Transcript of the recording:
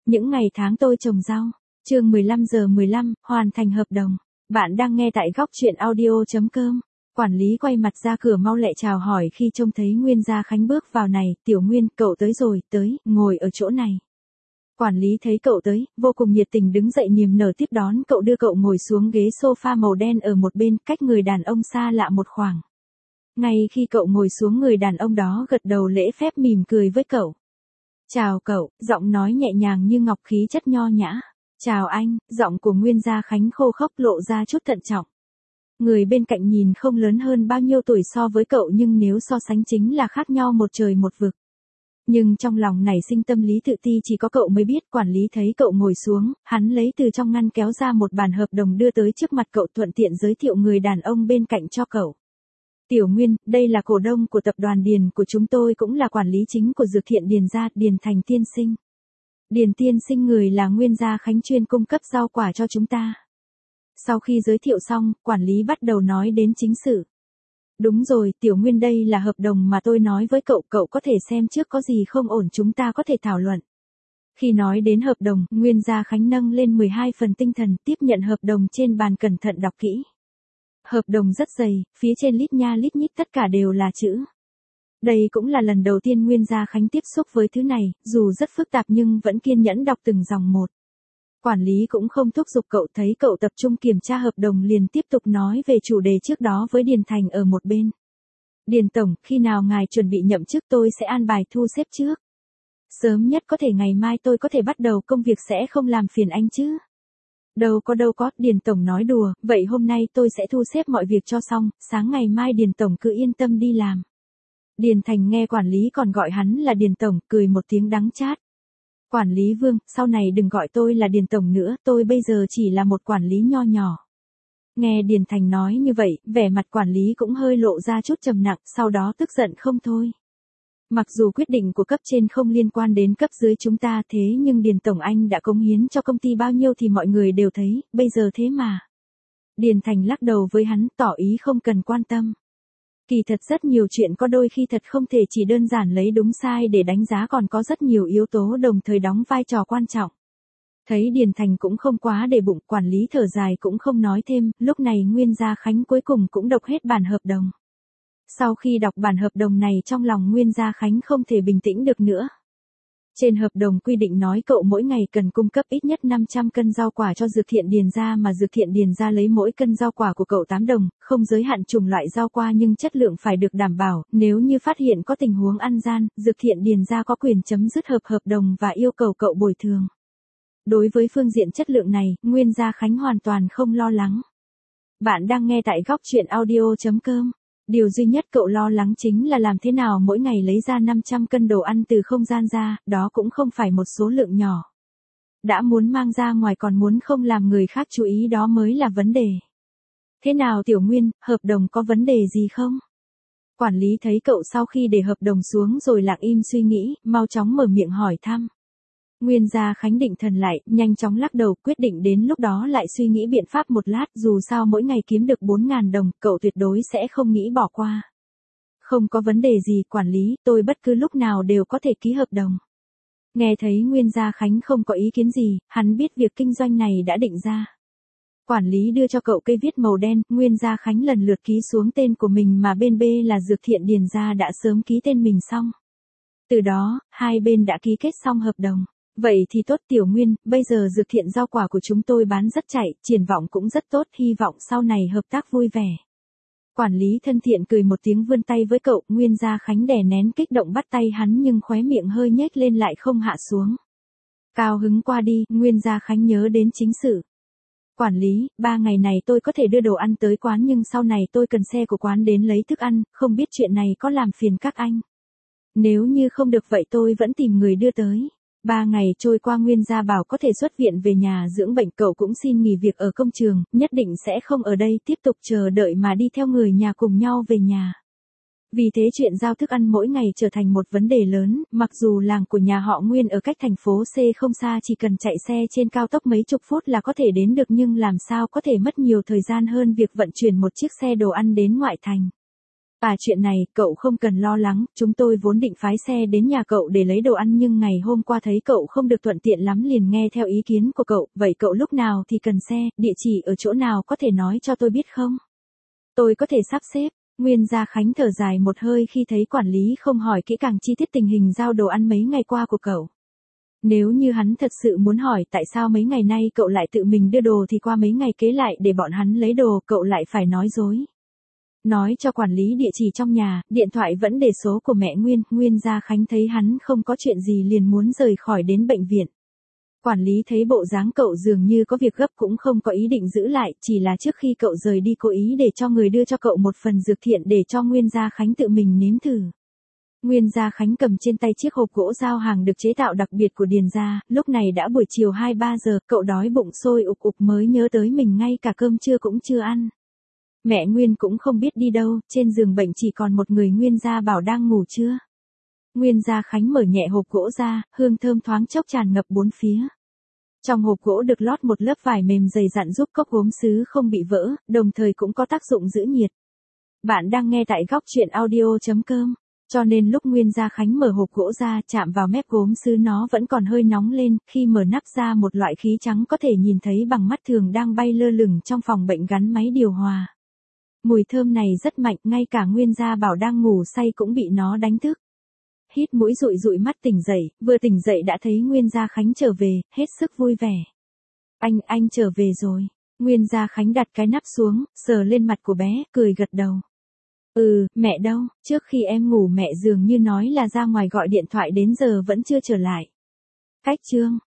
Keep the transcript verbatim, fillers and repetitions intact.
Những ngày tháng tôi trồng rau. Chương mười lăm giờ mười lăm, hoàn thành hợp đồng. Bạn đang nghe tại góc truyện audio chấm com. Quản lý quay mặt ra cửa mau lẹ chào hỏi khi trông thấy Nguyên Gia Khánh bước vào này, "Tiểu Nguyên, cậu tới rồi, tới, ngồi ở chỗ này." Quản lý thấy cậu tới, vô cùng nhiệt tình đứng dậy niềm nở tiếp đón cậu, đưa cậu ngồi xuống ghế sofa màu đen ở một bên, cách người đàn ông xa lạ một khoảng. Ngay khi cậu ngồi xuống, người đàn ông đó gật đầu lễ phép mỉm cười với cậu. "Chào cậu", giọng nói nhẹ nhàng như ngọc, khí chất nho nhã. "Chào anh", giọng của Nguyên Gia Khánh khô khốc lộ ra chút thận trọng. Người bên cạnh nhìn không lớn hơn bao nhiêu tuổi so với cậu, nhưng nếu so sánh chính là khác nhau một trời một vực. Nhưng trong lòng nảy sinh tâm lý tự ti chỉ có cậu mới biết. Quản lý thấy cậu ngồi xuống, hắn lấy từ trong ngăn kéo ra một bản hợp đồng đưa tới trước mặt cậu, thuận tiện giới thiệu người đàn ông bên cạnh cho cậu. "Tiểu Nguyên, đây là cổ đông của tập đoàn Điền của chúng tôi, cũng là quản lý chính của Dược Thiện Điền gia, Điền Thành tiên sinh." Điền tiên sinh người là Nguyên Gia Khánh, chuyên cung cấp rau quả cho chúng ta. Sau khi giới thiệu xong, quản lý bắt đầu nói đến chính sự. "Đúng rồi, Tiểu Nguyên, đây là hợp đồng mà tôi nói với cậu, cậu có thể xem trước, có gì không ổn chúng ta có thể thảo luận." Khi nói đến hợp đồng, Nguyên Gia Khánh nâng lên mười hai phần tinh thần, tiếp nhận hợp đồng trên bàn cẩn thận đọc kỹ. Hợp đồng rất dày, phía trên lít nha lít nhít tất cả đều là chữ. Đây cũng là lần đầu tiên Nguyên Gia Khánh tiếp xúc với thứ này, dù rất phức tạp nhưng vẫn kiên nhẫn đọc từng dòng một. Quản lý cũng không thúc giục cậu, thấy cậu tập trung kiểm tra hợp đồng liền tiếp tục nói về chủ đề trước đó với Điền Thành ở một bên. "Điền Tổng, khi nào ngài chuẩn bị nhậm chức tôi sẽ an bài thu xếp trước. Sớm nhất có thể ngày mai tôi có thể bắt đầu công việc, sẽ không làm phiền anh chứ?" "Đâu có đâu có", Điền Tổng nói đùa, "vậy hôm nay tôi sẽ thu xếp mọi việc cho xong, sáng ngày mai Điền Tổng cứ yên tâm đi làm." Điền Thành nghe quản lý còn gọi hắn là Điền Tổng, cười một tiếng đắng chát. "Quản lý Vương, sau này đừng gọi tôi là Điền Tổng nữa, tôi bây giờ chỉ là một quản lý nho nhỏ." Nghe Điền Thành nói như vậy, vẻ mặt quản lý cũng hơi lộ ra chút trầm nặng, sau đó tức giận không thôi. "Mặc dù quyết định của cấp trên không liên quan đến cấp dưới chúng ta, thế nhưng Điền Tổng anh đã cống hiến cho công ty bao nhiêu thì mọi người đều thấy, bây giờ thế mà." Điền Thành lắc đầu với hắn, tỏ ý không cần quan tâm. Kỳ thật rất nhiều chuyện có đôi khi thật không thể chỉ đơn giản lấy đúng sai để đánh giá, còn có rất nhiều yếu tố đồng thời đóng vai trò quan trọng. Thấy Điền Thành cũng không quá để bụng, quản lý thở dài cũng không nói thêm, lúc này Nguyên Gia Khánh cuối cùng cũng đọc hết bản hợp đồng. Sau khi đọc bản hợp đồng này, trong lòng Nguyên Gia Khánh không thể bình tĩnh được nữa. Trên hợp đồng quy định nói cậu mỗi ngày cần cung cấp ít nhất năm trăm cân rau quả cho Dược Thiện Điền gia, mà Dược Thiện Điền gia lấy mỗi cân rau quả của cậu tám đồng, không giới hạn chủng loại rau quả nhưng chất lượng phải được đảm bảo, nếu như phát hiện có tình huống ăn gian, Dược Thiện Điền gia có quyền chấm dứt hợp hợp đồng và yêu cầu cậu bồi thường. Đối với phương diện chất lượng này, Nguyên Gia Khánh hoàn toàn không lo lắng. Bạn đang nghe tại góc truyện audio chấm com. Điều duy nhất cậu lo lắng chính là làm thế nào mỗi ngày lấy ra năm trăm cân đồ ăn từ không gian ra, đó cũng không phải một số lượng nhỏ. Đã muốn mang ra ngoài còn muốn không làm người khác chú ý, đó mới là vấn đề. "Thế nào Tiểu Nguyên, hợp đồng có vấn đề gì không?" Quản lý thấy cậu sau khi để hợp đồng xuống rồi lặng im suy nghĩ, mau chóng mở miệng hỏi thăm. Nguyên Gia Khánh định thần lại, nhanh chóng lắc đầu, quyết định đến lúc đó lại suy nghĩ biện pháp một lát, dù sao mỗi ngày kiếm được bốn nghìn đồng, cậu tuyệt đối sẽ không nghĩ bỏ qua. "Không có vấn đề gì quản lý, tôi bất cứ lúc nào đều có thể ký hợp đồng." Nghe thấy Nguyên Gia Khánh không có ý kiến gì, hắn biết việc kinh doanh này đã định ra. Quản lý đưa cho cậu cây viết màu đen, Nguyên Gia Khánh lần lượt ký xuống tên của mình, mà bên B là Dược Thiện Điền gia đã sớm ký tên mình xong. Từ đó, hai bên đã ký kết xong hợp đồng. "Vậy thì tốt Tiểu Nguyên, bây giờ Dược Thiện rau quả của chúng tôi bán rất chạy, triển vọng cũng rất tốt, hy vọng sau này hợp tác vui vẻ." Quản lý thân thiện cười một tiếng vươn tay với cậu, Nguyên Gia Khánh đè nén kích động bắt tay hắn nhưng khóe miệng hơi nhếch lên lại không hạ xuống. Cao hứng qua đi, Nguyên Gia Khánh nhớ đến chính sự. "Quản lý, ba ngày này tôi có thể đưa đồ ăn tới quán nhưng sau này tôi cần xe của quán đến lấy thức ăn, không biết chuyện này có làm phiền các anh. Nếu như không được vậy tôi vẫn tìm người đưa tới." Ba ngày trôi qua, Nguyên Gia bảo có thể xuất viện về nhà dưỡng bệnh, cậu cũng xin nghỉ việc ở công trường, nhất định sẽ không ở đây tiếp tục chờ đợi mà đi theo người nhà cùng nhau về nhà. Vì thế chuyện giao thức ăn mỗi ngày trở thành một vấn đề lớn, mặc dù làng của nhà họ Nguyên ở cách thành phố C không xa, chỉ cần chạy xe trên cao tốc mấy chục phút là có thể đến được, nhưng làm sao có thể mất nhiều thời gian hơn việc vận chuyển một chiếc xe đồ ăn đến ngoại thành. À chuyện này, cậu không cần lo lắng, chúng tôi vốn định phái xe đến nhà cậu để lấy đồ ăn nhưng ngày hôm qua thấy cậu không được thuận tiện lắm liền nghe theo ý kiến của cậu, vậy cậu lúc nào thì cần xe, địa chỉ ở chỗ nào có thể nói cho tôi biết không? Tôi có thể sắp xếp. Nguyên Gia Khánh thở dài một hơi khi thấy quản lý không hỏi kỹ càng chi tiết tình hình giao đồ ăn mấy ngày qua của cậu. Nếu như hắn thật sự muốn hỏi tại sao mấy ngày nay cậu lại tự mình đưa đồ thì qua mấy ngày kế lại để bọn hắn lấy đồ cậu lại phải nói dối. Nói cho quản lý địa chỉ trong nhà, điện thoại vẫn để số của mẹ Nguyên, Nguyên Gia Khánh thấy hắn không có chuyện gì liền muốn rời khỏi đến bệnh viện. Quản lý thấy bộ dáng cậu dường như có việc gấp cũng không có ý định giữ lại, chỉ là trước khi cậu rời đi cố ý để cho người đưa cho cậu một phần dược thiện để cho Nguyên Gia Khánh tự mình nếm thử. Nguyên Gia Khánh cầm trên tay chiếc hộp gỗ giao hàng được chế tạo đặc biệt của Điền gia, lúc này đã buổi chiều hai ba giờ, cậu đói bụng sôi ục ục mới nhớ tới mình ngay cả cơm trưa cũng chưa ăn. Mẹ Nguyên cũng không biết đi đâu, trên giường bệnh chỉ còn một người Nguyên Gia Bảo đang ngủ trưa. Nguyên Gia Khánh mở nhẹ hộp gỗ ra, hương thơm thoáng chốc tràn ngập bốn phía. Trong hộp gỗ được lót một lớp vải mềm dày dặn giúp cốc gốm sứ không bị vỡ, đồng thời cũng có tác dụng giữ nhiệt. Bạn đang nghe tại góc truyện audio chấm com, cho nên lúc Nguyên Gia Khánh mở hộp gỗ ra chạm vào mép gốm sứ nó vẫn còn hơi nóng lên, khi mở nắp ra một loại khí trắng có thể nhìn thấy bằng mắt thường đang bay lơ lửng trong phòng bệnh gắn máy điều hòa. Mùi thơm này rất mạnh, ngay cả Nguyên Gia Bảo đang ngủ say cũng bị nó đánh thức. Hít mũi dụi dụi mắt tỉnh dậy, vừa tỉnh dậy đã thấy Nguyên Gia Khánh trở về, hết sức vui vẻ. Anh, anh trở về rồi. Nguyên Gia Khánh đặt cái nắp xuống, sờ lên mặt của bé, cười gật đầu. Ừ, mẹ đâu, trước khi em ngủ mẹ dường như nói là ra ngoài gọi điện thoại đến giờ vẫn chưa trở lại. Cách chương.